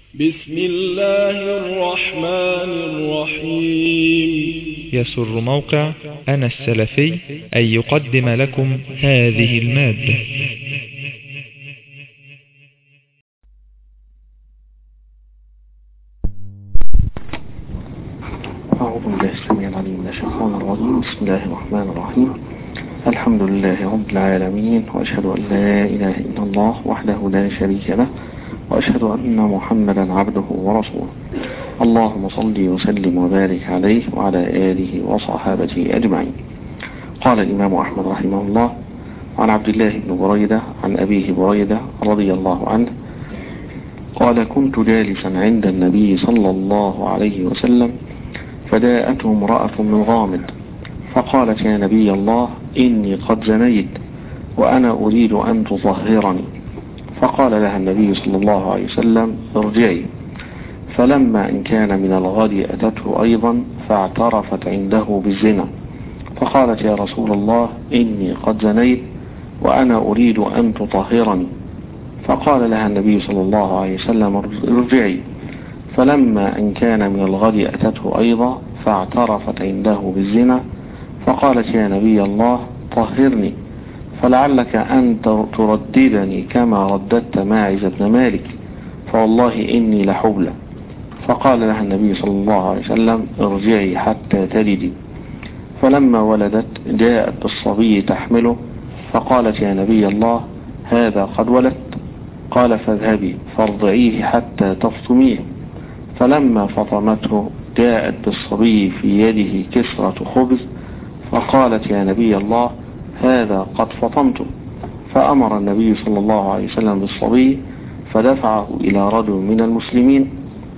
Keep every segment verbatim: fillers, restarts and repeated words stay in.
بسم الله الرحمن الرحيم. يسر موقع أنا السلفي أن يقدم لكم هذه المادة. أعوذ بالله السميع العليم من الشيطان الرجيم. بسم الله الرحمن الرحيم. الحمد لله رب العالمين، وأشهد أن لا إله إلا الله وحده لا شريك له، وأشهد أن محمدا عبده ورسوله. اللهم صل وسلم وبارك عليه وعلى آله وصحابته أجمعين. قال الإمام أحمد رحمه الله عن عبد الله بن بريدة عن أبيه بريدة رضي الله عنه قال: كنت جالسا عند النبي صلى الله عليه وسلم فجاءته امرأة من غامد فقالت: يا نبي الله، إني قد زنيت وأنا أريد أن تطهرني. فقال لها النبي صلى الله عليه وسلم: ارجعي. فلما إن كان من الغد أتته أيضا فاعترفت عنده بالزنا، فقالت: يا رسول الله، إني قد زنيت وأنا أريد أن تطهرني. فقال لها النبي صلى الله عليه وسلم: ارجعي. فلما إن كان من الغد أتته أيضا فاعترفت عنده بالزنا، فقالت: يا نبي الله، طهرني، فلعلك أن ترددني كما رددت ماعز بن مالك، فوالله إني لحبلى. فقال لها النبي صلى الله عليه وسلم: ارجعي حتى تلدي. فلما ولدت جاءت بالصبي تحمله، فقالت: يا نبي الله، هذا قد ولدت. قال: فاذهبي فارضعيه حتى تفطميه. فلما فطمته جاءت بالصبي في يده كسرة خبز، فقالت: يا نبي الله، هذا قد فطمته. فأمر النبي صلى الله عليه وسلم بالصبي فدفعه إلى رجل من المسلمين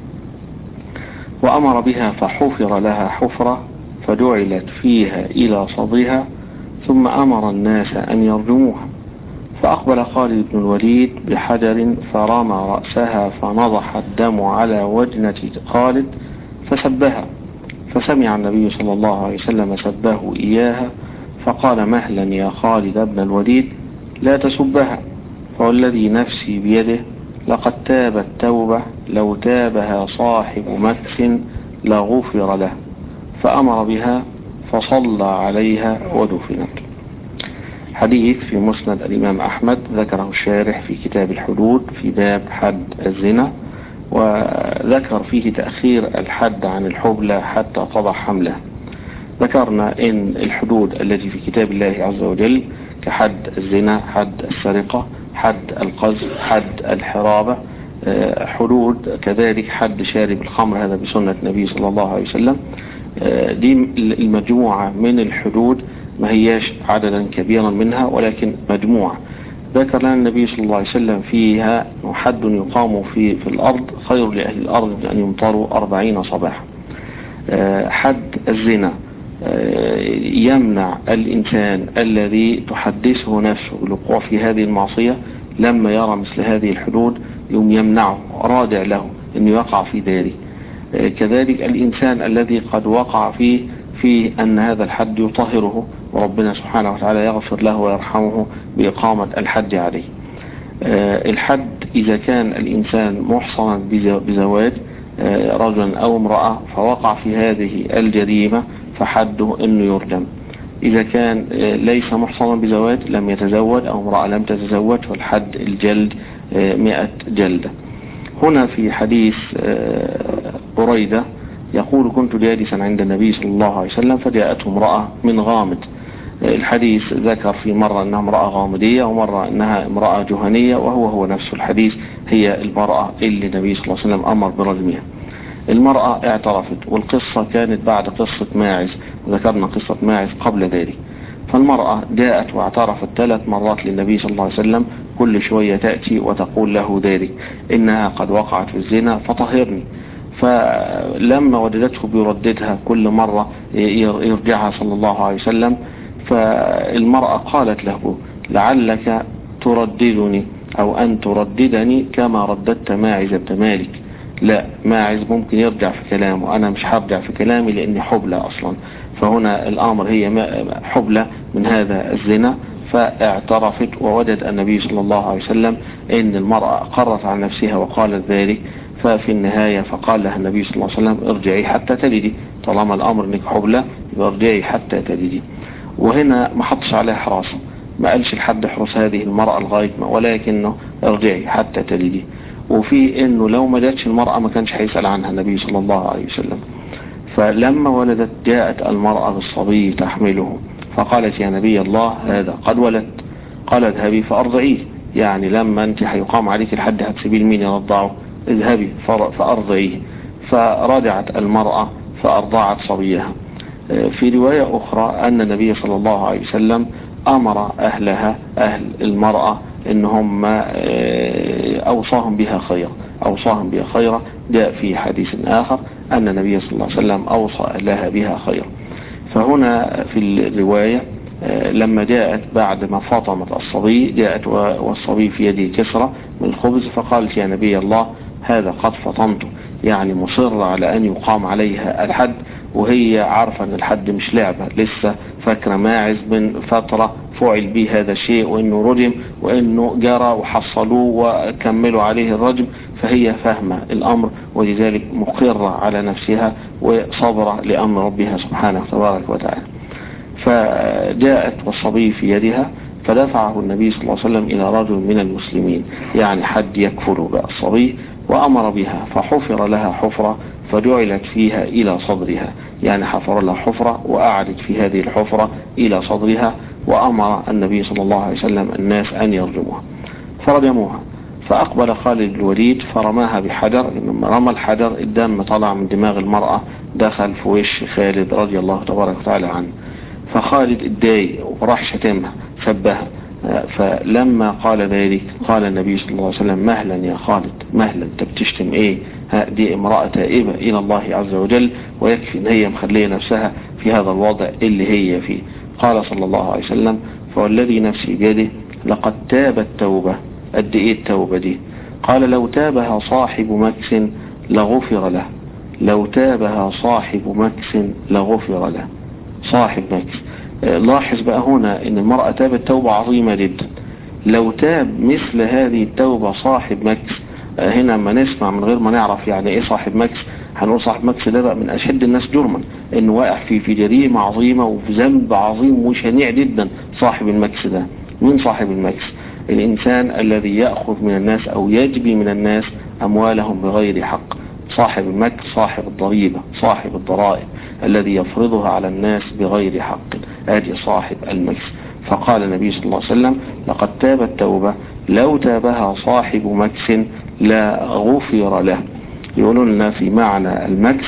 وأمر بها، فحفر لها حفرة فجعلت فيها إلى صدرها، ثم أمر الناس أن يرجموها. فأقبل خالد بن الوليد بحجر فرمى رأسها فنضح الدم على وجنة خالد فسبها، فسمع النبي صلى الله عليه وسلم سبه إياها، فقال: مهلا يا خالد بن الوليد، لا تسبها، فوالذي نفسي بيده لقد تابت توبة لو تابها صاحب مكس لغفر له. فأمر بها فصلى عليها ودفنت. حديث في مسند الإمام أحمد، ذكره الشارح في كتاب الحدود في باب حد الزنا، وذكر فيه تأخير الحد عن الحبلى حتى تضع حمله. ذكرنا إن الحدود التي في كتاب الله عز وجل كحد الزنا، حد السرقة، حد القذف، حد الحرابة، حدود كذلك حد شارب الخمر، هذا بسنة النبي صلى الله عليه وسلم. دي المجموعة من الحدود، ما هياش عددا كبيرا منها ولكن مجموعة ذكر لنا النبي صلى الله عليه وسلم فيها حد يقام في في الأرض خير لأهل الأرض أن يمطروا أربعين صباحا. حد الزنا يمنع الإنسان الذي تحدثه نفسه بالوقوع في هذه المعصية لما يرى مثل هذه الحدود يوم يمنعه، رادع له أن يقع في ذلك. كذلك الإنسان الذي قد وقع فيه في أن هذا الحد يطهره، وربنا سبحانه وتعالى يغفر له ويرحمه بإقامة الحد عليه. الحد إذا كان الإنسان محصنا بزواج رجل أو امرأة فوقع في هذه الجريمة فحده أنه يرجم. إذا كان ليس محصنا بزواج، لم يتزوج أو امرأة لم تتزوج، فالحد الجلد مئة جلدة. هنا في حديث بريدة يقول: كنت جالسا عند النبي صلى الله عليه وسلم فجاءته امرأة من غامد. الحديث ذكر في مرة أنها امرأة غامدية ومرة أنها امرأة جهنية، وهو هو نفس الحديث، هي المرأة اللي النبي صلى الله عليه وسلم أمر برجمها. المرأة اعترفت، والقصة كانت بعد قصة ماعز، وذكرنا قصة ماعز قبل ذلك. فالمرأة جاءت واعترفت ثلاث مرات للنبي صلى الله عليه وسلم، كل شوية تأتي وتقول له ذلك، إنها قد وقعت في الزنا فطهرني. فلما وجدته بيرددها كل مرة يرجعها صلى الله عليه وسلم، فالمرأة قالت له: لعلك ترددني أو أن ترددني كما رددت ماعز بن مالك. لا، ماعز ممكن يرجع في كلامه، أنا مش هرجع في كلامي لأني حبلى أصلا. فهنا الأمر هي حبلى من هذا الزنا، فاعترفت، ووجد النبي صلى الله عليه وسلم ان المرأة قرت على نفسها وقالت ذلك، ففي النهاية فقال لها النبي صلى الله عليه وسلم ارجعي حتى تلدي، طالما الأمر انك حبلى ارجعي حتى تلدي. وهنا ما حطش عليها حراسة، ما قالش لحد احرس هذه المرأة لغاية ما، ولكنه ارجعي حتى تلدي. وفي انه لو ما جاتش المرأة ما كانش هيسأل عنها النبي صلى الله عليه وسلم. فلما ولدت جاءت المرأة بالصبي تحمله، فقالت يا نبي الله هذا قد ولد. قال اذهبي فأرضعيه، يعني لما انت هيقام عليك الحد هتسيبيه لمين يرضعه؟ اذهبي فأرضعيه. فرجعت المرأة فأرضعت صبيها. في رواية أخرى أن النبي صلى الله عليه وسلم أمر أهلها أهل المرأة إنهم أوصاهم بها خيرا أوصاهم بها خيرا جاء في حديث آخر أن النبي صلى الله عليه وسلم أوصى أهلها بها خيرا. فهنا في الرواية لما جاءت بعد ما فاطمت الصبي جاءت والصبي في يده كسرة من الخبز، فقالت يا نبي الله هذا قد فطمته، يعني مصر على أن يقام عليها الحد، وهي عارفة أن الحد مش لعبة، لسه فاكرة ماعز من فترة فعل به هذا الشيء وأنه رجم وأنه جرى وحصلوه وكملوا عليه الرجم، فهي فاهمة الأمر ولذلك مقرة على نفسها وصبرة لأمر ربها سبحانه تبارك وتعالى. فجاءت والصبي في يدها فدفعه النبي صلى الله عليه وسلم إلى رجل من المسلمين، يعني حد يكفل بالصبي، وأمر بها فحفر لها حفرة فجعلت فيها إلى صدرها، يعني حفر لها حفرة وأعدت في هذه الحفرة إلى صدرها، وأمر النبي صلى الله عليه وسلم الناس أن يرجموها. فرجموها. فأقبل خالد الوليد فرماها بحجر، لما رمى الحجر الدم طلع من دماغ المرأة دخل في وش خالد رضي الله تبارك وتعالى عنه. فخالد اتضايق وراح شتمها سبها. فلما قال ذلك قال النبي صلى الله عليه وسلم مهلا يا خالد، مهلا، انت بتشتم ايه؟ دي امرأة تائبة الى الله عز وجل، ويكفي ان هي مخليه نفسها في هذا الوضع اللي هي فيه. قال صلى الله عليه وسلم فوالذي نفسي بيده لقد تابت توبة. قد ايه التوبة دي؟ قال لو تابها صاحب مكس لغفر له، لو تابها صاحب مكس لغفر له. صاحب مكس، لاحظ بقى هنا ان المرأة تابت توبة عظيمة جدا. لو تاب مثل هذه التوبة صاحب مكس، هنا ما نسمع من غير ما نعرف يعني ايه صاحب مكس، هنقول صاحب مكس ده بقى من اشد الناس جرما، انه واقع في في جريمة عظيمة وفي ذنب عظيم وشنيع جدا. صاحب المكس ده مين؟ صاحب المكس الانسان الذي يأخذ من الناس او يجبي من الناس اموالهم بغير حق. صاحب المكس صاحب الضريبة، صاحب الضرائب الذي يفرضها على الناس بغير حق، ادي صاحب المكس. فقال النبي صلى الله عليه وسلم لقد تاب التوبة لو تابها صاحب مكس لا غفر له. يقولون لنا في معنى المكس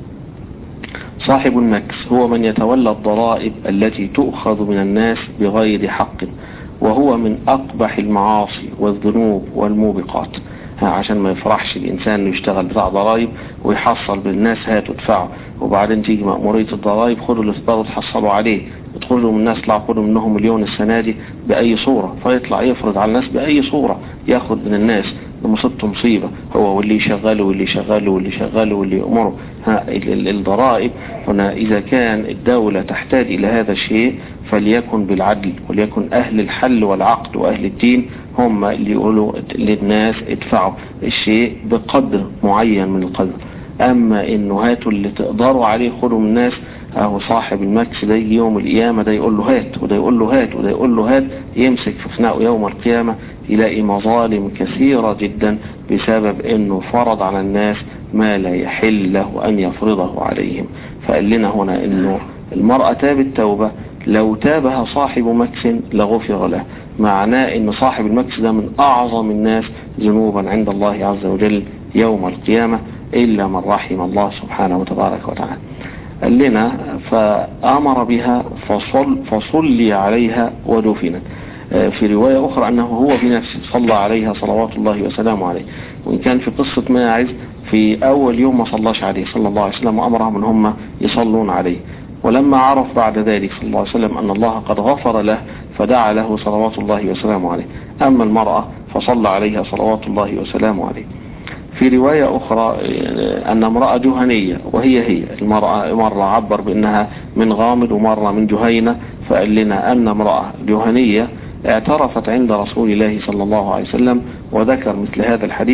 صاحب المكس هو من يتولى الضرائب التي تؤخذ من الناس بغير حق، وهو من أقبح المعاصي والذنوب والموبقات. عشان ما يفرحش الإنسان انه يشتغل بتاع ضرائب ويحصل بالناس هاتوا ادفعوا، وبعدين تيجي مأمورية الضرائب خدوا اللي تقدروا تحصلوا عليه، تدخلوا من الناس طلعوا خدوا منهم مليون السنة دي بأي صورة، فيطلع يفرض على الناس بأي صورة، ياخد من الناس مصيبته مصيبة، هو واللي يشغله واللي يشغله واللي يشغله واللي يأمره. الضرائب هنا إذا كان الدولة تحتاج إلى هذا الشيء فليكن بالعدل، وليكن أهل الحل والعقد وأهل الدين هم اللي يقولوا للناس ادفعوا الشيء بقدر معين من القدر. أما إنه هاتوا اللي تقدروا عليه خدوا من الناس، أهو صاحب المكس ده يوم القيامة ده يقول له هات وده يقول له هات وده يقول له هات، يمسك في خناقه يوم القيامة يلاقي مظالم كثيرة جدا بسبب إنه فرض على الناس ما لا يحل له أن يفرضه عليهم. فقال لنا هنا إنه المرأة تابت توبة لو تابها صاحب مكس لغفر له، معناه إن صاحب المكس ده من أعظم الناس ذنوبا عند الله عز وجل يوم القيامة إلا من رحم الله سبحانه وتبارك وتعالى. قال لنا فأمر بها فصل فصلي عليها ودفنت. في رواية أخرى أنه هو بنفسه صلى عليها صلوات الله وسلامه عليه، وإن كان في قصة ماعز في أول يوم ما صلاش عليه صلى الله عليه وسلم وأمرهم أن هم يصلون عليه، ولما عرف بعد ذلك صلى الله عليه وسلم أن الله قد غفر له فدعا له صلوات الله وسلامه عليه. أما المرأة فصلى عليها صلوات الله وسلامه عليه. في رواية أخرى أن امرأة جهنية، وهي هي المرأة مرة عبر بأنها من غامد ومرة من جهينة، فقال لنا أن امرأة جهنية اعترفت عند رسول الله صلى الله عليه وسلم وذكر مثل هذا الحديث،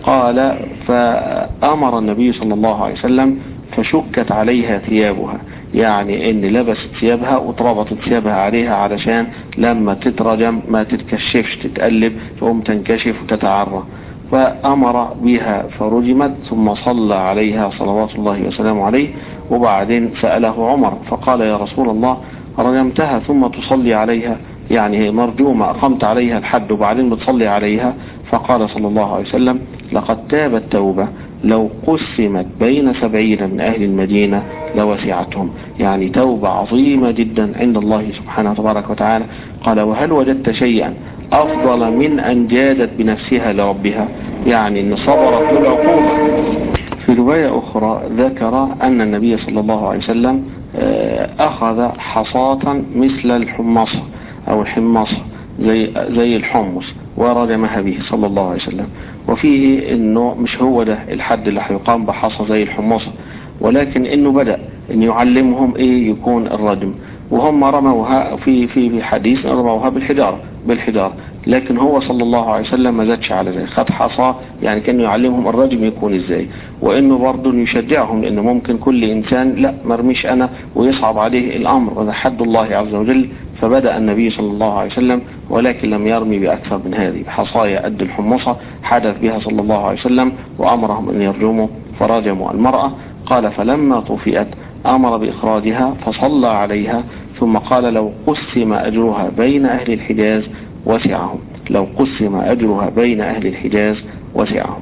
قال فأمر النبي صلى الله عليه وسلم فشكت عليها ثيابها، يعني ان لبست ثيابها وتربطت ثيابها عليها علشان لما تترجم ما تتكشفش، تتقلب تقوم تنكشف وتتعرى. فأمر بها فرجمت، ثم صلى عليها صلوات الله وسلامه عليه. وبعدين سأله عمر فقال يا رسول الله رجمتها ثم تصلي عليها، يعني هي مرجومة أقمت عليها الحد وبعدين بتصلي عليها؟ فقال صلى الله عليه وسلم لقد تابت توبة لو قسمت بين سبعين من أهل المدينة لوسعتهم، يعني توبة عظيمة جدا عند الله سبحانه تبارك وتعالى. قال وهل وجدت شيئا أفضل من أن جادت بنفسها لربها، يعني أن صبرت للعقوبة. في رواية أخرى ذكر أن النبي صلى الله عليه وسلم أخذ حصاة مثل الحمصة أو الحمصة زي, زي الحمص ورجمها به صلى الله عليه وسلم. وفيه أنه مش هو ده الحد اللي هيقام بحصى زي الحمصة، ولكن أنه بدأ أن يعلمهم إيه يكون الرجم، وهم رموها في في في حديث رموها بالحجارة بالحجارة لكن هو صلى الله عليه وسلم ما زادش على ذلك، خد حصى يعني كان يعلمهم الرجم يكون ازاي، وانه برضه يشجعهم لان ممكن كل انسان لا مرميش انا ويصعب عليه الامر، وده حد الله عز وجل. فبدأ النبي صلى الله عليه وسلم ولكن لم يرمي بأكثر من هذه، بحصايا قد الحمصة حدث بها صلى الله عليه وسلم وأمرهم أن يرجموا فرجموا المرأة. قال فلما طفئت أمر بإخراجها فصلى عليها، ثم قال لو قسم أجرها بين أهل الحجاز وسعهم، لو قسم أجرها بين أهل الحجاز وسعهم.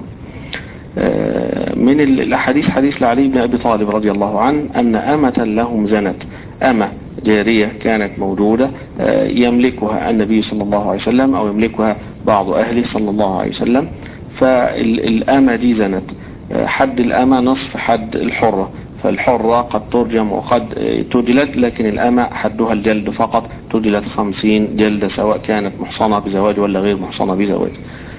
من الأحاديث حديث لعلي بن أبي طالب رضي الله عنه أن أمة لهم زنت، أمة جارية كانت موجودة يملكها النبي صلى الله عليه وسلم أو يملكها بعض أهله صلى الله عليه وسلم، فالأمة دي زنت. حد الأمة نصف حد الحرة، فالحرة قد ترجم وقد تجلد، لكن الأمة حدها الجلد فقط، تجلد خمسين جلدة سواء كانت محصنة بزواج ولا غير محصنة بزواج.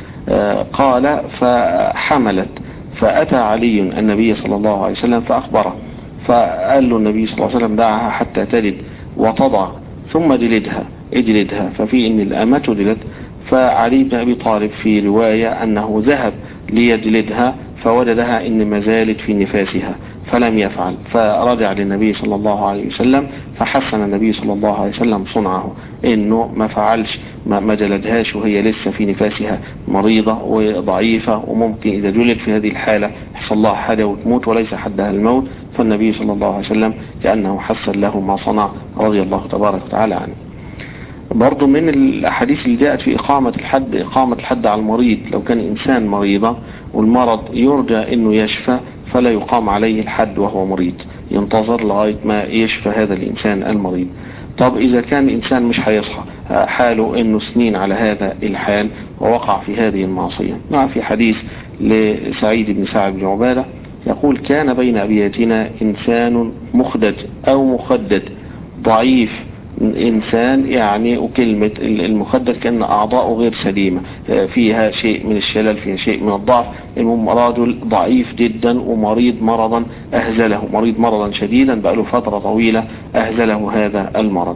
قال فحملت، فأتى علي النبي صلى الله عليه وسلم فأخبره، فقال له النبي صلى الله عليه وسلم دعها حتى تلد وتضع ثم جلدها اجلدها، ففي ان الأمة جلد. فعلي بن أبي طالب في رواية أنه ذهب ليجلدها فوجدها ان ما زالت في نفاسها فلم يفعل، فرجع للنبي صلى الله عليه وسلم فحسن النبي صلى الله عليه وسلم صنعه انه ما فعلش ما جلدهاش وهي لسه في نفاسها مريضة وضعيفة، وممكن اذا جلد في هذه الحالة يحصل لها حاجة وتموت وليس حدها الموت. فالنبي صلى الله عليه وسلم كأنه حسن له ما صنع رضي الله تبارك وتعالى عنه. برضو من الأحاديث اللي جاءت في إقامة الحد إقامة الحد على المريض، لو كان إنسان مريضة والمرض يرجى أنه يشفى فلا يقام عليه الحد وهو مريض، ينتظر لغاية ما يشفى هذا الإنسان المريض. طب إذا كان إنسان مش هيصحى حاله أنه سنين على هذا الحال ووقع في هذه المعصية، مع في حديث لسعيد بن سعد بن عبادة يقول كان بين أبياتنا إنسان مخدج أو مخدد ضعيف، إنسان يعني وكلمة المخدر كأن أعضاءه غير سليمة، فيها شيء من الشلل، فيها شيء من الضعف، المهم رجل ضعيف جدا ومريض مرضا أهزله، مريض مرضا شديدا بقاله فترة طويلة أهزله هذا المرض.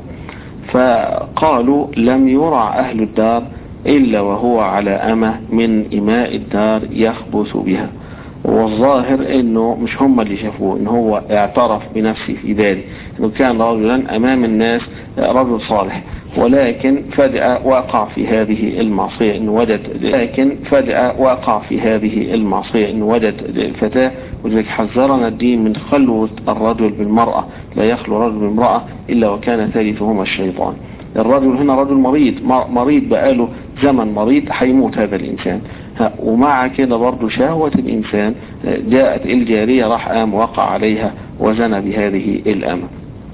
فقالوا لم يرع أهل الدار إلا وهو على أمة من إماء الدار يخبث بها. والظاهر انه مش هم اللي شافوه، ان هو اعترف بنفسه في ذلك انه كان رجلا امام الناس رجل صالح، ولكن فجأة وقع في هذه المعصية ان وجد لكن فجأة وقع في هذه المعصية ان وجد الفتاة. ولذلك حذرنا الدين من خلوة الرجل بالمرأة، لا يخلو رجل بالمرأة الا وكان ثالثهما الشيطان. الرجل هنا رجل مريض مريض بقاله زمن مريض، هيموت هذا الإنسان، ومع كده برضو شهوة الإنسان جاءت الجارية راح قام وقع عليها وزنى بهذه الأمة.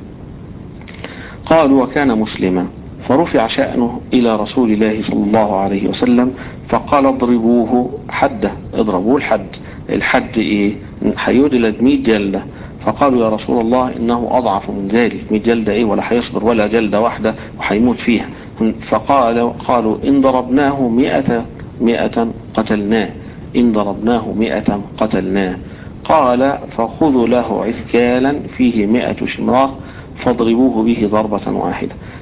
قالوا وكان مسلما، فرفع شأنه إلى رسول الله صلى الله عليه وسلم فقال اضربوه حده، اضربوه الحد. الحد ايه؟ هيجلد مئة جلدة. فقالوا يا رسول الله انه اضعف من ذلك، مئة جلدة ايه ولا هيصبر ولا جلدة واحدة وهيموت فيها. فقالوا قالوا ان ضربناه مئة مئة قتلناه، إن ضربناه مئة قتلناه. قال فخذوا له عثكالا فيه مئة شمراخ فاضربوه به ضربة واحدة.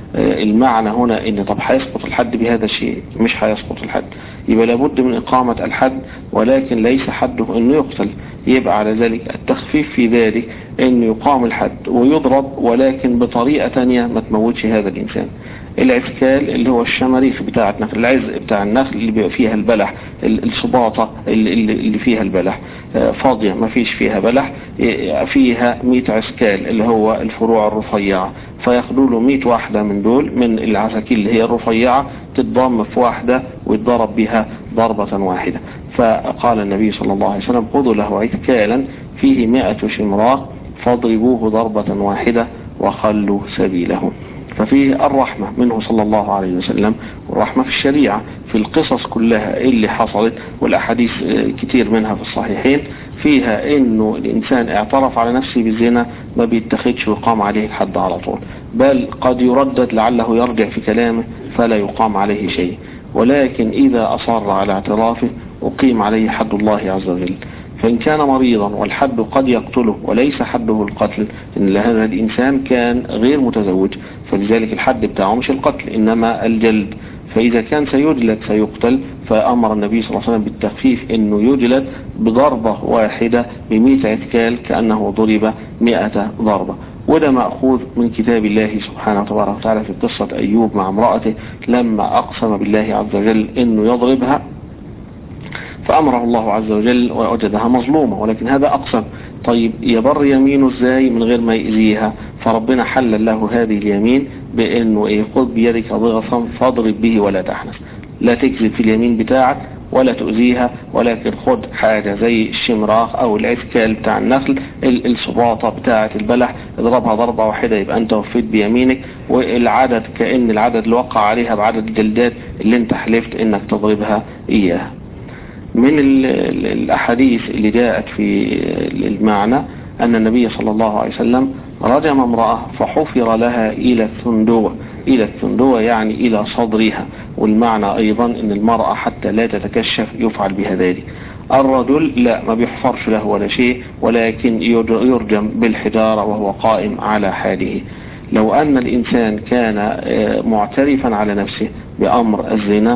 المعنى هنا ان طب هيسقط الحد بهذا الشيء؟ مش هيسقط الحد، يبقى لابد من إقامة الحد، ولكن ليس حده انه يقتل. يبقى على ذلك التخفيف في ذلك انه يقام الحد ويضرب، ولكن بطريقة تانية ما تموتش هذا الإنسان. العسكال اللي هو الشماريخ بتاعة نخل، العز بتاع النخل اللي بيبقى فيها البلح، الصباطة اللي فيها البلح فاضية ما فيش فيها بلح، فيها مئة عسكال اللي هو الفروع الرفيعة، فياخدوا له مئة واحدة من دول من العساكيل اللي هي الرفيعة، تتضم في واحدة ويتضرب بها ضربة واحدة. فقال النبي صلى الله عليه وسلم خذوا له عسكالا فيه مئة شمراء فاضربوه ضربة واحدة وخلوا سبيله. ففيه الرحمة منه صلى الله عليه وسلم، والرحمة في الشريعة في القصص كلها اللي حصلت، والأحاديث كتير منها في الصحيحين فيها انه الانسان اعترف على نفسه بالزنا ما بيتخذش ويقام عليه الحد على طول، بل قد يردد لعله يرجع في كلامه فلا يقام عليه شيء، ولكن اذا اصر على اعترافه اقيم عليه حد الله عز وجل. فإن كان مريضا والحد قد يقتله وليس حده القتل، إن هذا الإنسان كان غير متزوج، فلذلك الحد بتاعه مش القتل إنما الجلد. فإذا كان سيجلد سيقتل، فأمر النبي صلى الله عليه وسلم بالتخفيف إنه يجلد بضربة واحدة بمئة عسكال كأنه ضرب مئة ضربة. وده مأخوذ من كتاب الله سبحانه وتبارك وتعالى في قصة أيوب مع امرأته لما أقسم بالله عز وجل إنه يضربها، فأمره الله عز وجل ووجدها مظلومة، ولكن هذا أقسم. طيب يبر يمينه ازاي من غير ما يأذيها؟ فربنا حلل له هذه اليمين بأنه ايه خذ بيدك ضغصا فاضرب به ولا تحنث، لا تكذب في اليمين بتاعك ولا تؤذيها، ولكن خد حاجة زي الشمراخ او العسكال بتاع النخل، الصباطة بتاعة البلح، اضربها ضربة واحدة يبقى انت وفيت بيمينك، والعدد كأن العدد اللي وقع عليها بعدد الجلدات اللي انت حلفت انك تضربها اياها. من الأحاديث اللي جاءت في المعنى أن النبي صلى الله عليه وسلم رجم امرأة فحفر لها إلى الثندوة، إلى الثندوة يعني إلى صدرها، والمعنى أيضا أن المرأة حتى لا تتكشف يفعل بها ذلك. الرجل لا ما بيحفرش له ولا شيء، ولكن يرجم بالحجارة وهو قائم على حاله. لو أن الإنسان كان معترفا على نفسه بأمر الزنا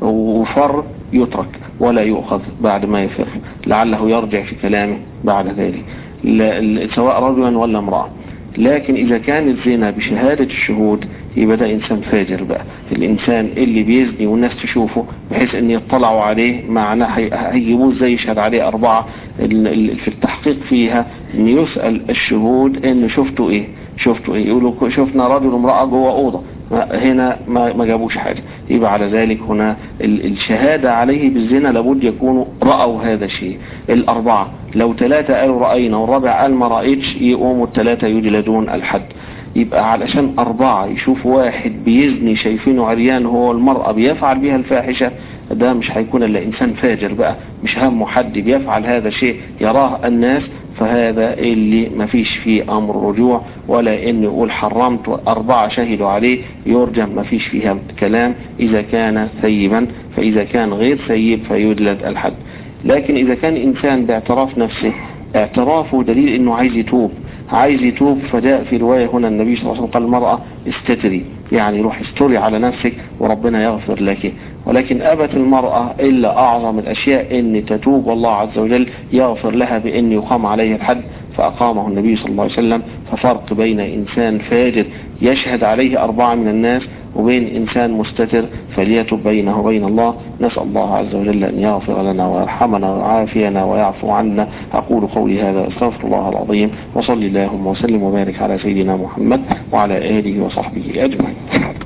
وفر يترك ولا يؤخذ بعد ما يفر، لعله يرجع في كلامه بعد ذلك سواء رجلا ولا امرأة. لكن إذا كان الزنا بشهادة الشهود يبقى ده إنسان فاجر بقى. الإنسان اللي بيزني والناس تشوفه بحيث أن يطلعوا عليه، معناه هيجيبوه زي يشهد عليه أربعة في التحقيق فيها أن يسأل الشهود أن شفتوا إيه شفتوا إيه يقولوا شفنا رجل وامرأة جوه أوضة، هنا ما جابوش حاجة. يبقى على ذلك هنا الشهادة عليه بالزنا لابد يكونوا رأوا هذا الشيء. الأربعة لو ثلاثة قالوا رأينا والرابع قال ما رأيتش يقوموا الثلاثة يجلدون الحد. يبقى علشان أربعة يشوفوا واحد بيزني شايفينه عريان هو المرأة بيفعل بها الفاحشة، ده مش هيكون إلا إنسان فاجر بقى، مش همه حد بيفعل هذا الشيء يراه الناس، فهذا اللي ما فيش فيه أمر رجوع ولا إنه يقول حرمت أربعة شهدوا عليه يرجم، ما فيش فيها كلام إذا كان ثيبا. فإذا كان غير ثيب فيجلد الحد. لكن إذا كان إنسان باعتراف نفسه، اعترافه دليل إنه عايز يتوب عايز يتوب فجاء في رواية هنا النبي صلى الله عليه وسلم قال المرأة استتري، يعني روح استري على نفسك وربنا يغفر لك. ولكن أبت المرأة إلا أعظم الأشياء إن تتوب والله عز وجل يغفر لها بأن يقام عليه الحد، فأقامه النبي صلى الله عليه وسلم. ففرق بين إنسان فاجر يشهد عليه أربعة من الناس وبين إنسان مستتر فليتب بينه وبين الله. نسأل الله عز وجل أن يغفر لنا ويرحمنا ويعافينا ويعفو عنا. أقول قولي هذا أستغفر الله العظيم، وصل اللهم وسلم وبارك على سيدنا محمد وعلى آله وصحبه أجمعين.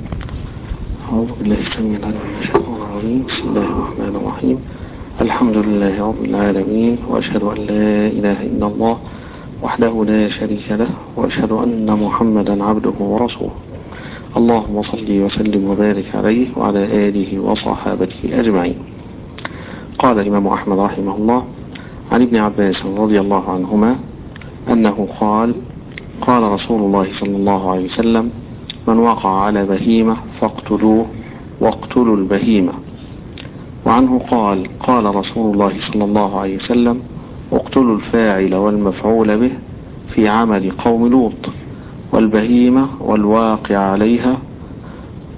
أعوذ بالله السميع العليم من الشيطان الرجيم. بسم الله الرحمن الرحيم. الحمد لله رب العالمين، وأشهد أن لا إله إلا الله وحده لا شريك له، وأشهد أن محمدا عبده ورسوله. اللهم صل وسلم وبارك عليه وعلى آله وصحابته أجمعين. قال الإمام أحمد رحمه الله عن ابن عباس رضي الله عنهما أنه قال قال رسول الله صلى الله عليه وسلم من وقع على بهيمة فاقتلوه واقتلوا البهيمة. وعنه قال قال رسول الله صلى الله عليه وسلم اقتلوا الفاعل والمفعول به في عمل قوم لوط، والبهيمة والواقع عليها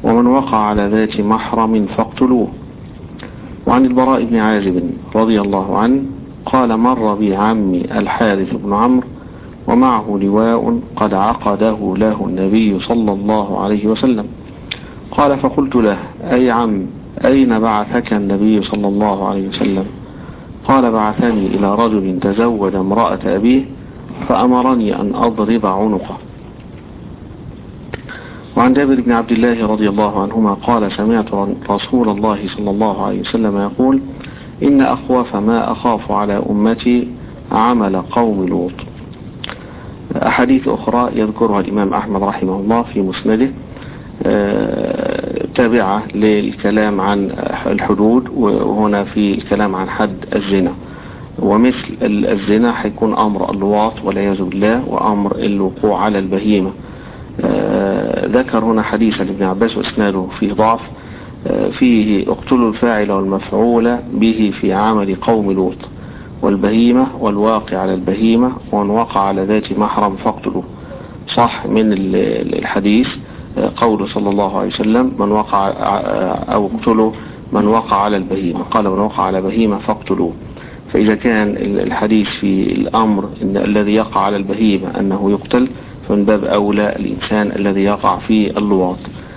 ومن وقع على ذات محرم فاقتلوه. وعن البراء بن عازب رضي الله عنه قال مر بي عمي الحارث بن عمرو ومعه لواء قد عقده له النبي صلى الله عليه وسلم. قال فقلت له أي عم أين بعثك النبي صلى الله عليه وسلم؟ قال بعثني إلى رجل تزوج امرأة أبيه فأمرني أن أضرب عنقه. وعن جابر بن عبد الله رضي الله عنهما قال سمعت رسول الله صلى الله عليه وسلم يقول إن أخوف ما أخاف على أمتي عمل قوم لوط. أحاديث أخرى يذكرها الإمام أحمد رحمه الله في مسنده تابعة للكلام عن الحدود، وهنا في الكلام عن حد الزنا. ومثل الزنا حيكون أمر اللواط والعياذ بالله وأمر الوقوع على البهيمة. ذكر هنا حديثا لابن عباس واسناده فيه ضعف، فيه اقتلوا الفاعل والمفعول به في عمل قوم لوط والبهيمة والواقع على البهيمة ومن وقع على ذات محرم فاقتلوه. صح من الحديث قوله صلى الله عليه وسلم من وقع أو اقتلوا من وقع على البهيمة، قال من وقع على بهيمة فاقتلوه. فإذا كان الحديث في الأمر إن الذي يقع على البهيمة أنه يقتل، فمن باب أولى الإنسان الذي يقع في اللواط.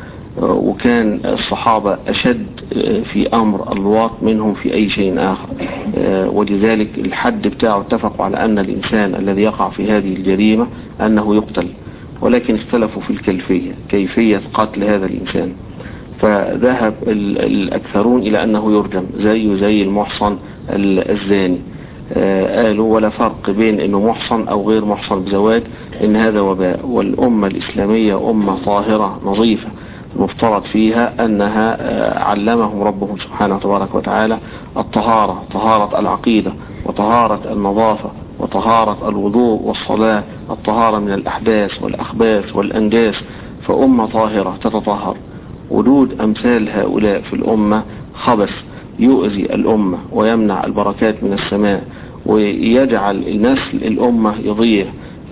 وكان الصحابة أشد في أمر اللواط منهم في أي شيء آخر، ولذلك الحد بتاعه اتفقوا على أن الإنسان الذي يقع في هذه الجريمة أنه يقتل، ولكن اختلفوا في الكيفية كيفية قتل هذا الإنسان. فذهب الأكثرون إلى أنه يرجم زيه زي المحصن الزاني. قالوا ولا فرق بين أنه محصن أو غير محصن بزواج، إن هذا وباء، والأمة الإسلامية أمة طاهرة نظيفة مفترض فيها أنها علمهم ربهم سبحانه وتبارك وتعالى الطهارة، طهارة العقيدة وطهارة النظافة وطهارة الوضوء والصلاة، الطهارة من الأحداث والأخباث والأنجاس. فأمة طاهرة تتطهر. وجود أمثال هؤلاء في الأمة خبث يؤذي الأمة ويمنع البركات من السماء ويجعل نسل الأمة يضيع.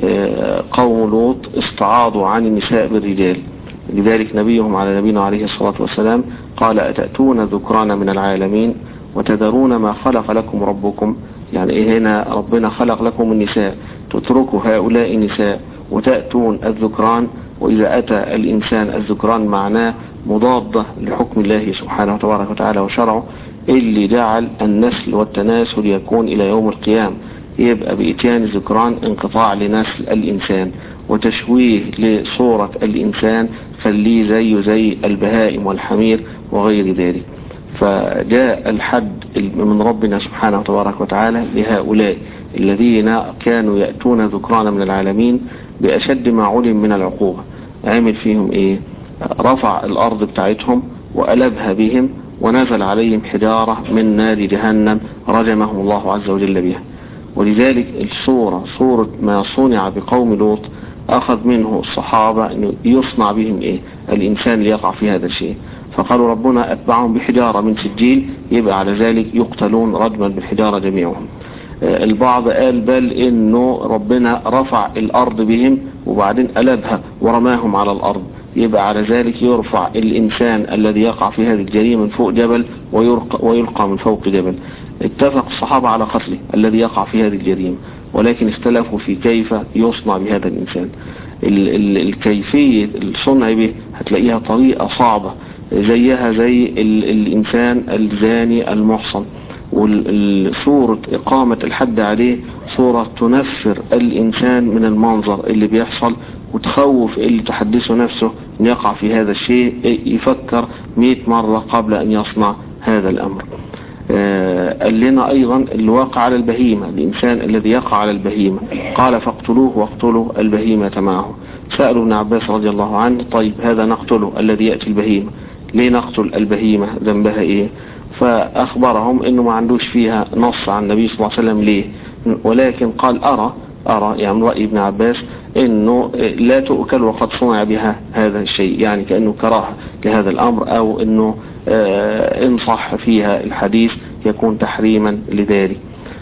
قوم لوط استعاضوا عن النساء بالرجال، لذلك نبيهم على نبينا عليه الصلاة والسلام قال أتأتون الذكران من العالمين وتذرون ما خلق لكم ربكم. يعني إيه هنا؟ ربنا خلق لكم النساء، تتركوا هؤلاء النساء وتأتون الذكران. وإذا أتى الإنسان الذكران معناه مضادة لحكم الله سبحانه وتبارك وتعالى وشرعه اللي جعل النسل والتناسل يكون إلى يوم القيامة. يبقى بإتيان الذكران انقطاع لنسل الإنسان وتشويه لصورة الإنسان، خليه زيه زي البهائم والحمير وغير ذلك. فجاء الحد من ربنا سبحانه وتبارك وتعالى لهؤلاء الذين كانوا يأتون ذكران من العالمين بأشد ما علم من العقوبة. عمل فيهم إيه؟ رفع الأرض بتاعتهم وألبها بهم ونزل عليهم حجارة من نار جهنم رجمهم الله عز وجل بها. ولذلك الصورة صورة ما صنع بقوم لوط أخذ منه الصحابة أنه يصنع بهم إيه الإنسان ليقع في هذا الشيء، فقالوا ربنا أتبعهم بحجارة من سجيل، يبقى على ذلك يقتلون رجما بالحجارة جميعهم. البعض قال بل إنه ربنا رفع الأرض بهم وبعدين قلبها ورماهم على الأرض، يبقى على ذلك يرفع الإنسان الذي يقع في هذه الجريمة من فوق جبل ويلقى من فوق جبل. اتفق الصحابة على قتله الذي يقع في هذه الجريمة، ولكن اختلفوا في كيف يصنع بهذا الإنسان. الكيفية الصنع به هتلاقيها طريقة صعبة زيها زي الإنسان الزاني المحصن، وصورة إقامة الحد عليه صورة تنفر الإنسان من المنظر اللي بيحصل وتخوف اللي تحدثه نفسه أن يقع في هذا الشيء، يفكر مئة مرة قبل أن يصنع هذا الأمر. قال لنا أيضا الواقع على البهيمة، الإنسان الذي يقع على البهيمة قال فاقتلوه واقتلوا البهيمة معه. سألوا ابن عباس رضي الله عنه طيب هذا نقتله الذي يأتي البهيمة، ليه نقتل البهيمة؟ ذنبها إيه؟ فأخبرهم إنه ما عندوش فيها نص عن النبي صلى الله عليه وسلم ليه، ولكن قال أرى أرى يعني رأي ابن عباس إنه لا تؤكل وقد صنع بها هذا الشيء، يعني كأنه كراهة لهذا الأمر، أو إنه إن صح فيها الحديث يكون تحريما لذلك.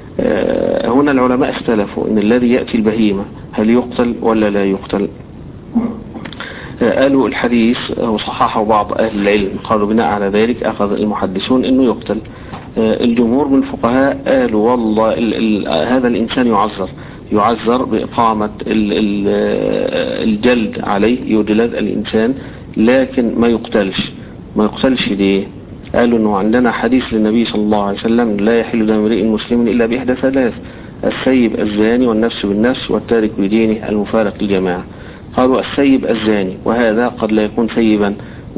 هنا العلماء اختلفوا إن الذي يأتي البهيمة هل يقتل ولا لا يقتل. قالوا الحديث وصححه بعض أهل العلم، قالوا بناء على ذلك أخذ المحدثون أنه يقتل. الجمهور من الفقهاء قالوا والله ال ال هذا الإنسان يعذر يعذر بإقامة ال ال الجلد عليه، يجلد الإنسان لكن ما يقتلش. ما يقتلش ليه؟ قالوا أنه عندنا حديث للنبي صلى الله عليه وسلم لا يحل دم امرئ مسلم إلا بإحدى ثلاث: السيب الزاني والنفس بالنفس والتارك بدينه المفارق للجماعة. قالوا السيب الزاني، وهذا قد لا يكون سيبا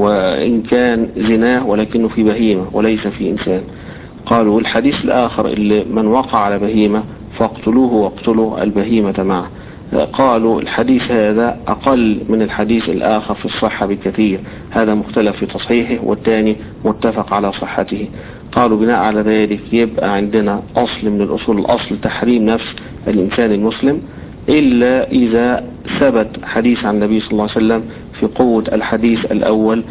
وإن كان زناه ولكنه في بهيمة وليس في إنسان. قالوا الحديث الآخر اللي من وقع على بهيمة فاقتلوه واقتلوا البهيمة معه. قالوا الحديث هذا أقل من الحديث الآخر في الصحة بكثير، هذا مختلف في تصحيحه والثاني متفق على صحته. قالوا بناء على ذلك يبقى عندنا أصل من الأصول، الأصل تحريم نفس الإنسان المسلم، إلا إذا ثبت حديث عن النبي صلى الله عليه وسلم في قوة الحديث الأول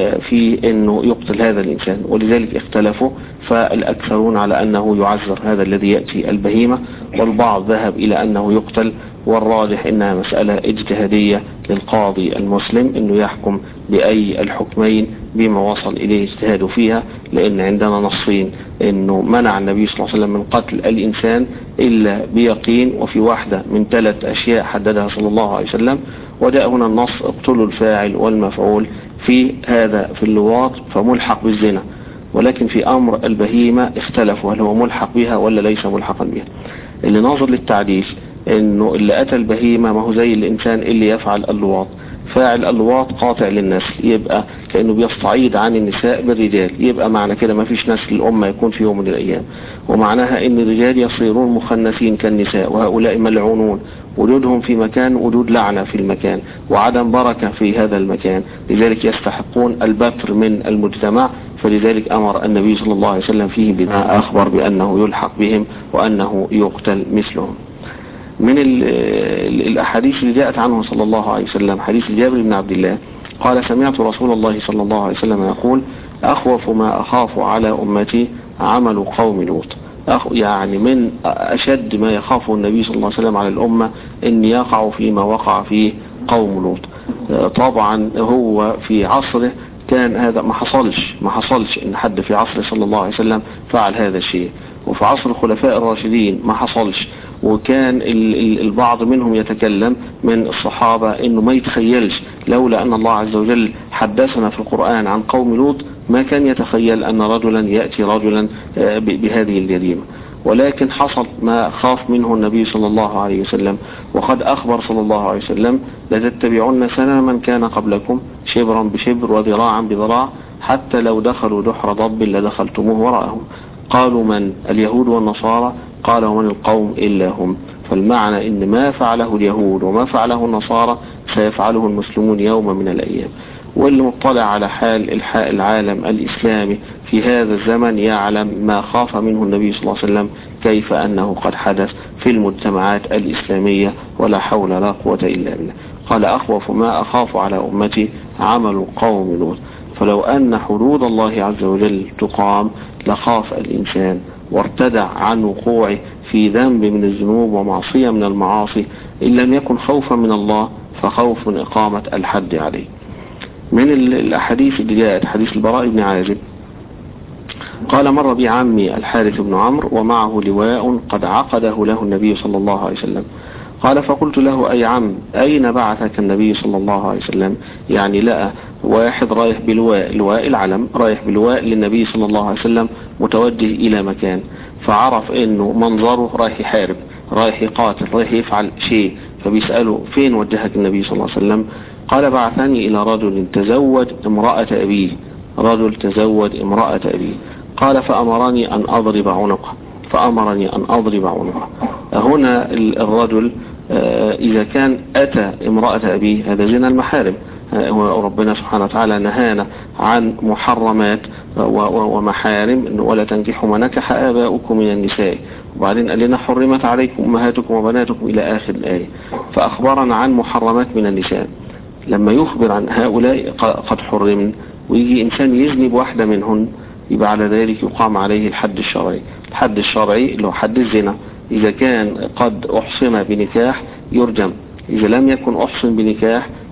في أنه يقتل هذا الإنسان، ولذلك اختلفوا، فالأكثرون على أنه يعذر هذا الذي يأتي البهيمة، والبعض ذهب إلى أنه يقتل، والراجح إنها مسألة اجتهادية للقاضي المسلم أنه يحكم بأي الحكمين بما وصل إليه اجتهاده فيها، لأن عندنا نصين أنه منع النبي صلى الله عليه وسلم من قتل الإنسان إلا بيقين، وفي واحدة من ثلاث أشياء حددها صلى الله عليه وسلم. وجاء هنا النص: اقتلوا الفاعل والمفعول. في هذا في اللواط فملحق بالزنا، ولكن في أمر البهيمة اختلفوا هل هو ملحق بها ولا ليس ملحقا بها. اللي ناظر للتعديل انه اللي أتى البهيمة ما هو زي الإنسان اللي يفعل اللواط. فاعل اللواط قاطع للنسل، يبقى كأنه بيستعيد عن النساء بالرجال، يبقى معنى كده ما فيش نسل الأمة يكون في يوم من الأيام، ومعناها ان الرجال يصيرون مخنثين كالنساء، وهؤلاء ملعونون، وجودهم في مكان وجود لعنة في المكان وعدم بركة في هذا المكان، لذلك يستحقون البتر من المجتمع. فلذلك أمر النبي صلى الله عليه وسلم فيه بما أخبر بأنه يلحق بهم وأنه يقتل مثلهم. من الأحاديث اللي جاءت عنه صلى الله عليه وسلم حديث جابر بن عبد الله قال: سمعت رسول الله صلى الله عليه وسلم يقول: أخوف ما أخاف على أمتي عمل قوم لوط. يعني من أشد ما يخافه النبي صلى الله عليه وسلم على الأمة أن يقع فيما وقع فيه قوم لوط. طبعا هو في عصره كان هذا ما حصلش ما حصلش ان حد في عصر صلى الله عليه وسلم فعل هذا الشيء، وفي عصر الخلفاء الراشدين ما حصلش، وكان البعض منهم يتكلم من الصحابة انه ما يتخيلش لولا ان الله عز وجل حدثنا في القرآن عن قوم لوط ما كان يتخيل ان رجلا يأتي رجلا بهذه الجريمة. ولكن حصل ما خاف منه النبي صلى الله عليه وسلم، وقد أخبر صلى الله عليه وسلم: لتتبعون سنن من كان قبلكم شبرا بشبر وذراعا بذراع حتى لو دخلوا دحر ضب لدخلتموه وراءهم. قالوا: من؟ اليهود والنصارى. قال: ومن القوم إلا هم. فالمعنى إن ما فعله اليهود وما فعله النصارى سيفعله المسلمون يوم من الأيام. واللي مطلع على حال العالم الإسلامي في هذا الزمن يعلم ما خاف منه النبي صلى الله عليه وسلم، كيف أنه قد حدث في المجتمعات الإسلامية، ولا حول ولا قوة إلا بالله. قال: أخوف ما أخاف على أمتي عمل قوم لوط. فلو أن حدود الله عز وجل تقام لخاف الإنسان وارتدع عن وقوعه في ذنب من الذنوب ومعصية من المعاصي، إن لم يكن خوفا من الله فخوف من إقامة الحد عليه. من الأحاديث اللي جاءت حديث البراء بن عازب قال: مر بي عمي الحارث بن عمرو ومعه لواء قد عقده له النبي صلى الله عليه وسلم. قال: فقلت له: أي عم، أين بعثك النبي صلى الله عليه وسلم؟ يعني لقى واحد رايح بلواء، لواء العلم، رايح بلواء للنبي صلى الله عليه وسلم متوجه إلى مكان، فعرف إنه منظره رايح يحارب، رايح يقاتل، رايح يفعل شيء، فبيسأله: فين وجهك النبي صلى الله عليه وسلم؟ قال: بعثني إلى رجل تزوج امرأة أبيه، رجل تزوج امرأة أبيه. قال: فأمرني أن أضرب عنقه، فأمرني أن أضرب عنقه. هنا الرجل إذا كان أتى امرأة أبيه هذا زنا المحارم، وربنا سبحانه وتعالى نهانا عن محرمات ومحارم، ولا تنكحوا ما نكح آباؤكم من النساء، وبعدين قال لنا: حرمت عليكم أمهاتكم وبناتكم إلى آخر الآية، فأخبرنا عن محرمات من النساء. لما يخبر عن هؤلاء قد حرمن ويجي إنسان يزني بواحدة منهن، يبقى على ذلك يقام عليه الحد الشرعي. الحد الشرعي اللي هو حد الزنا، إذا كان قد أحصن بنكاح يرجم، إذا لم يكن أحصن بنكاح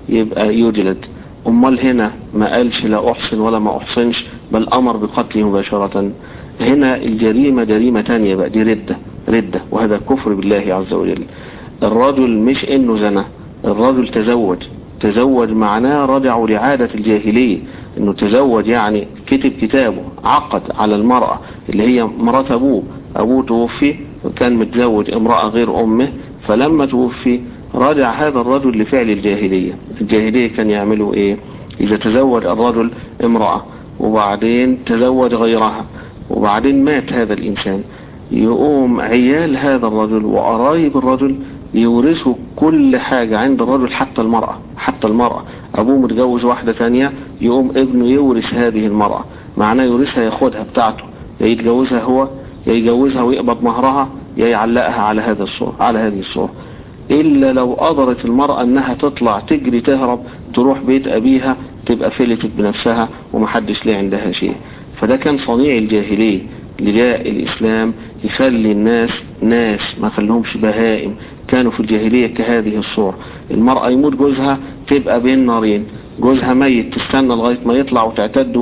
يبقى يجلد. امال هنا ما قالش لا احسن ولا ما احسنش، بل امر بقتله مباشرة. هنا الجريمة جريمة تانية بقى، دي ردة ردة وهذا كفر بالله عز وجل. الرجل مش انه زنى، الرجل تزوج. تزوج معناه رجعوا لعادة الجاهلية، انه تزوج يعني كتب كتابه، عقد على المرأة اللي هي مرات ابوه. ابوه توفي وكان متزوج امرأة غير امه، فلما توفي رجع هذا الرجل لفعل الجاهلية. الجاهلية كان يعملوا ايه؟ اذا تزوج الرجل امرأة وبعدين تزوج غيرها وبعدين مات هذا الانسان، يقوم عيال هذا الرجل وقرايب الرجل يورثوا كل حاجة عند الرجل، حتى المرأة. حتى المرأة ابوه متجوز واحدة ثانية، يقوم ابنه يورث هذه المرأة، معناه يورثها، ياخدها بتاعته، يا يتجوزها هو يا يجوزها ويقبض مهرها يا يعلقها على هذا الصور على هذه الصورة. إلا لو قدرت المرأة أنها تطلع تجري تهرب تروح بيت أبيها تبقى فلتت بنفسها ومحدش ليه عندها شيء. فده كان صنيع الجاهلية. لجاء الإسلام يخلي الناس ناس، ما خليهمش بهائم. كانوا في الجاهلية كهذه الصورة. المرأة يموت جوزها تبقى بين نارين، جوزها ميت تستنى لغاية ما يطلع وتعتد،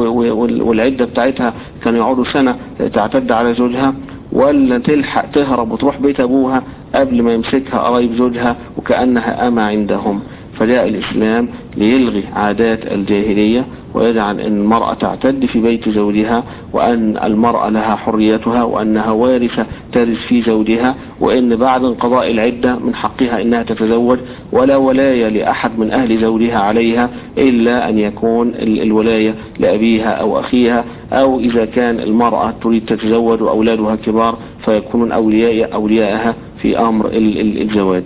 والعدة بتاعتها كانوا يقعدوا سنة تعتد على زوجها، ولا تلحق تهرب وتروح بيت أبوها قبل ما يمسكها قرايب زوجها وكأنها أما عندهم. فجاء الإسلام ليلغي عادات الجاهلية ويجعل أن المرأة تعتد في بيت زوجها، وأن المرأة لها حريتها، وأنها وارثة ترث في زوجها، وأن بعد انقضاء العدة من حقها أنها تتزوج، ولا ولاية لأحد من أهل زوجها عليها إلا أن يكون الولاية لأبيها أو أخيها، أو إذا كان المرأة تريد تتزوج وأولادها كبار فيكونون أولياء أولياءها في أمر الزواج.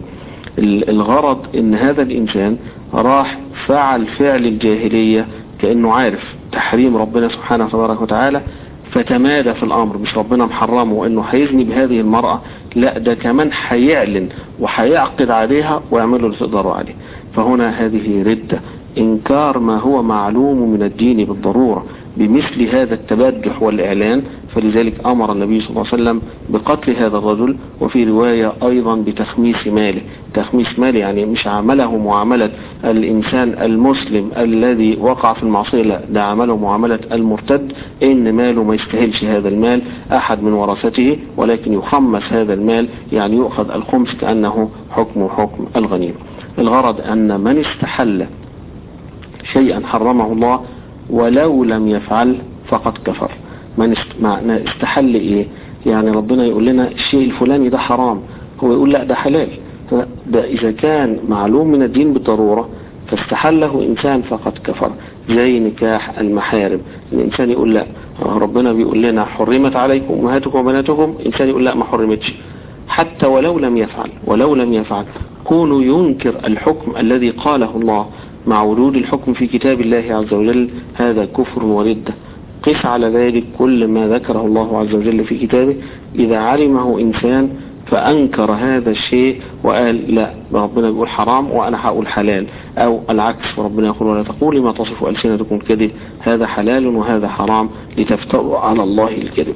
الغرض ان هذا الانسان راح فعل فعل الجاهلية كأنه عارف تحريم ربنا سبحانه وتبارك وتعالى، فتمادى في الامر. مش ربنا محرمه وانه هيزني بهذه المرأة، لا ده كمان هيعلن وهيعقد عليها ويعمل له اللي تقدروا عليه. فهنا هذه ردة، انكار ما هو معلوم من الدين بالضرورة بمثل هذا التبجح والإعلان. فلذلك أمر النبي صلى الله عليه وسلم بقتل هذا الرجل، وفي رواية أيضا بتخميس ماله. تخميس ماله يعني مش عمله معاملة الإنسان المسلم الذي وقع في المعصية، لا ده عمله معاملة المرتد، إن ماله ما يستاهلش هذا المال أحد من ورثته، ولكن يخمس هذا المال يعني يؤخذ الخمس كأنه حكم حكم الغنيمة. الغرض أن من استحل شيئا حرمه الله ولو لم يفعل فقد كفر. من استحل ايه؟ يعني ربنا يقول لنا الشيء الفلاني ده حرام، هو يقول لا ده حلال. ده اذا كان معلوم من الدين بالضرورة فاستحله انسان فقد كفر. زي نكاح المحارم، الانسان يقول لا ربنا بيقول لنا حرمت عليكم امهاتكم وبناتكم، انسان يقول لا ما حرمتش، حتى ولو لم يفعل ولو لم يفعل كونه ينكر الحكم الذي قاله الله مع وجود الحكم في كتاب الله عز وجل، هذا كفر وردة. قس على ذلك كل ما ذكره الله عز وجل في كتابه. إذا علمه إنسان فأنكر هذا الشيء وقال لا ربنا يقول حرام وأنا هقول حلال، أو العكس، ربنا يقول ولا تقولوا ما تصف ألسنتكم الكذب، هذا حلال وهذا حرام لتفتروا على الله الكذب.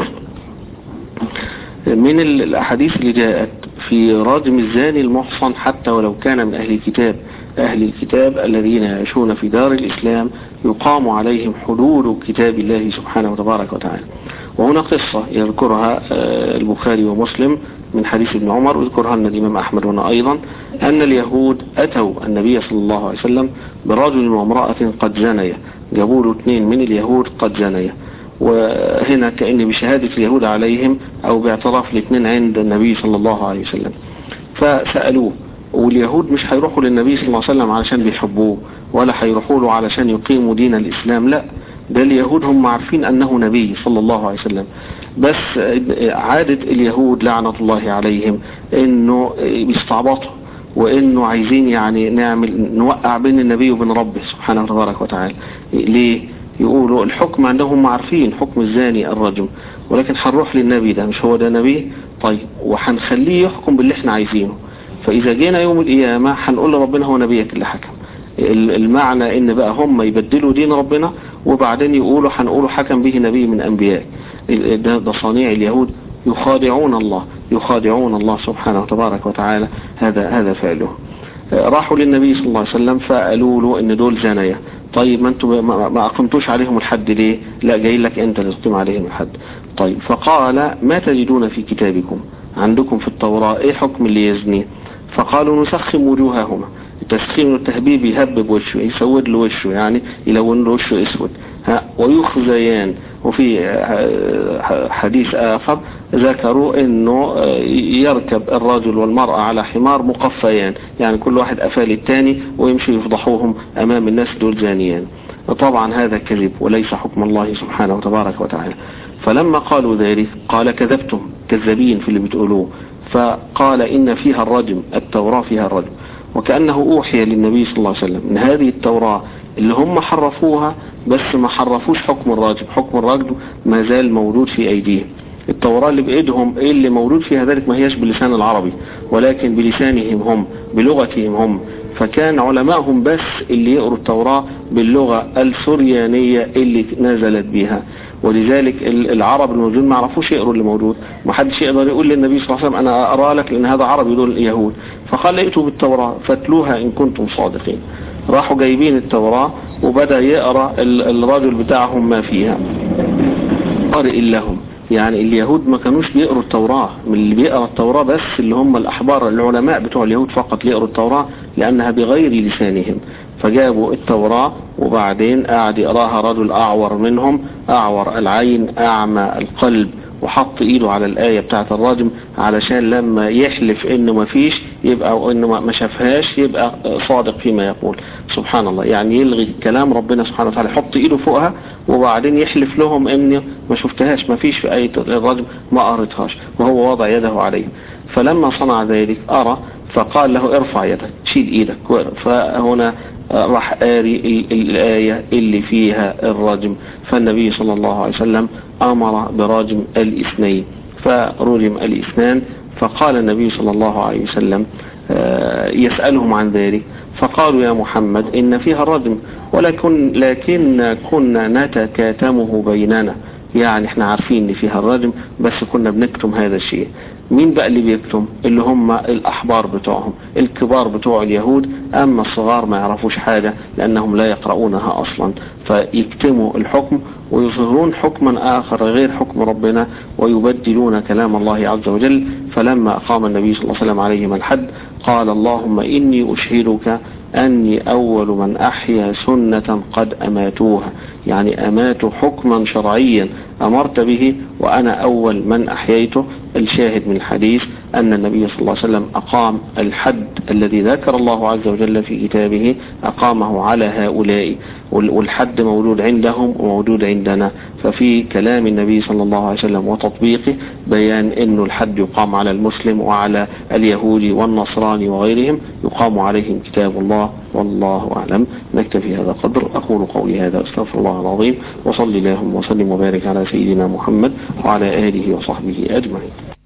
من الأحاديث اللي جاءت في رجم الزاني المحصن حتى ولو كان من أهل الكتاب، أهل الكتاب الذين يعيشون في دار الإسلام يقام عليهم حدود كتاب الله سبحانه وتبارك وتعالى. وهنا قصة يذكرها البخاري ومسلم من حديث ابن عمر، ويذكرها الإمام أحمد هنا أيضا، أن اليهود أتوا النبي صلى الله عليه وسلم برجل وامرأة قد زنيا. جابوا له اثنين من اليهود قد زنيا، وهنا كأن بشهادة اليهود عليهم أو باعتراف الاثنين عند النبي صلى الله عليه وسلم. فسألوه، واليهود مش هيروحوا للنبي صلى الله عليه وسلم علشان بيحبوه ولا هيروحوا له علشان يقيموا دين الإسلام، لا ده اليهود هم عارفين أنه نبي صلى الله عليه وسلم. بس عادة اليهود لعنة الله عليهم إنه بيستعبطوا، وإنه عايزين يعني نعمل نوقع بين النبي وبين ربه سبحانه وتبارك وتعالى. ليه؟ يقولوا الحكم عندهم عارفين حكم الزاني الرجم، ولكن هنروح للنبي ده مش هو ده نبي، طيب وهنخليه يحكم باللي احنا عايزينه، فإذا جينا يوم القيامة هنقول لربنا هو نبيك اللي حكم. المعنى ان بقى هم يبدلوا دين ربنا وبعدين يقولوا هنقولوا حكم به نبي من انبياء. ده, ده صنيع اليهود، يخادعون الله يخادعون الله سبحانه وتبارك وتعالى، هذا هذا فعله. راحوا للنبي صلى الله عليه وسلم فقالوا له ان دول زنايا. طيب ما انتم ما اقمتوش عليهم الحد ليه؟ لا جاي لك انت اللي تقيم عليهم الحد. طيب فقال ما تجدون في كتابكم؟ عندكم في التوراة ايه حكم اللي يزني؟ فقالوا نسخم وجوههما. التسخيم والتهبيب يهبب وشه، يسود له وشه، يعني يلون له وشه اسود. ها ويخزيان. وفي حديث آخر ذكروا انه يركب الرجل والمرأة على حمار مقفيان، يعني كل واحد أفال الثاني ويمشي يفضحوهم امام الناس دول زانيان. طبعا هذا كذب وليس حكم الله سبحانه وتبارك وتعالى. فلما قالوا ذلك قال كذبتم، كذابين في اللي بتقولوه. فقال إن فيها الرجم، التوراة فيها الرجم. وكأنه أوحي للنبي صلى الله عليه وسلم إن هذه التوراة اللي هم حرفوها بس ما حرفوش حكم الرجم، حكم الرجم ما زال موجود في أيديهم. التوراة اللي بإيدهم إيه اللي موجود فيها ذلك ما هيش باللسان العربي ولكن بلسانهم هم، بلغتهم هم. فكان علمائهم بس اللي يقروا التوراة باللغة السريانية اللي نزلت بها، ولذلك العرب الموجودين ما عرفوش يقروا اللي موجود. ما حدش يقدر يقول للنبي صلى الله عليه وسلم انا ارى لك لان هذا عربي دول اليهود. فقال ائتوا بالتوراة فاتلوها ان كنتم صادقين. راحوا جايبين التوراة وبدأ يقرأ الرجل بتاعهم ما فيها، قارئ لهم. يعني اليهود ما كانوش بيقروا التوراة، من اللي بيقرأ التوراة بس اللي هم الأحبار العلماء بتوع اليهود فقط يقروا التوراة لأنها بغير لسانهم. فجابوا التوراة وبعدين قاعد يقراها رجل أعور منهم، أعور العين أعمى القلب، وحط ايده على الآية بتاعة الرجم علشان لما يحلف انه ما فيش يبقى انه ما شافهاش يبقى صادق فيما يقول. سبحان الله، يعني يلغي كلام ربنا سبحانه وتعالى، يحط ايده فوقها وبعدين يحلف لهم انه ما شفتهاش، ما فيش في آية الرجم، ما قريتهاش، وهو وضع يده عليه. فلما صنع ذلك أرى فقال له ارفع يدك، شيل ايدك. فهنا راح قاري الآية اللي فيها الرجم. فالنبي صلى الله عليه وسلم أمر برجم الاثنين، فرجم الاثنان. فقال النبي صلى الله عليه وسلم يسألهم عن ذلك، فقالوا يا محمد إن فيها الرجم ولكن لكن كنا نتكاتمه بيننا، يعني احنا عارفين ان فيها الرجم بس كنا بنكتم هذا الشيء. مين بقى اللي بيكتم؟ اللي هم الأحبار بتوعهم، الكبار بتوع اليهود. أما الصغار ما يعرفوش حاجة لأنهم لا يقرؤونها أصلا، فيكتموا الحكم ويظهرون حكما آخر غير حكم ربنا ويبدلون كلام الله عز وجل. فلما أقام النبي صلى الله عليه وسلم عليهم الحد قال اللهم إني أشهدك أني أول من أحيا سنة قد أماتوها، يعني أماتوا حكما شرعيا أمرت به وأنا أول من أحييته. الشاهد من الحديث أن النبي صلى الله عليه وسلم أقام الحد الذي ذكر الله عز وجل في كتابه، أقامه على هؤلاء، والحد موجود عندهم وموجود عندنا. ففي كلام النبي صلى الله عليه وسلم وتطبيقه بيان أن الحد يقام على المسلم وعلى اليهودي والنصراني وغيرهم، يقام عليهم كتاب الله. والله أعلم. نكتفي هذا قدر. أقول قولي هذا أستغفر الله العظيم، وصلي اللهم وسلم وبارك على سيدنا محمد وعلى آله وصحبه أجمعين.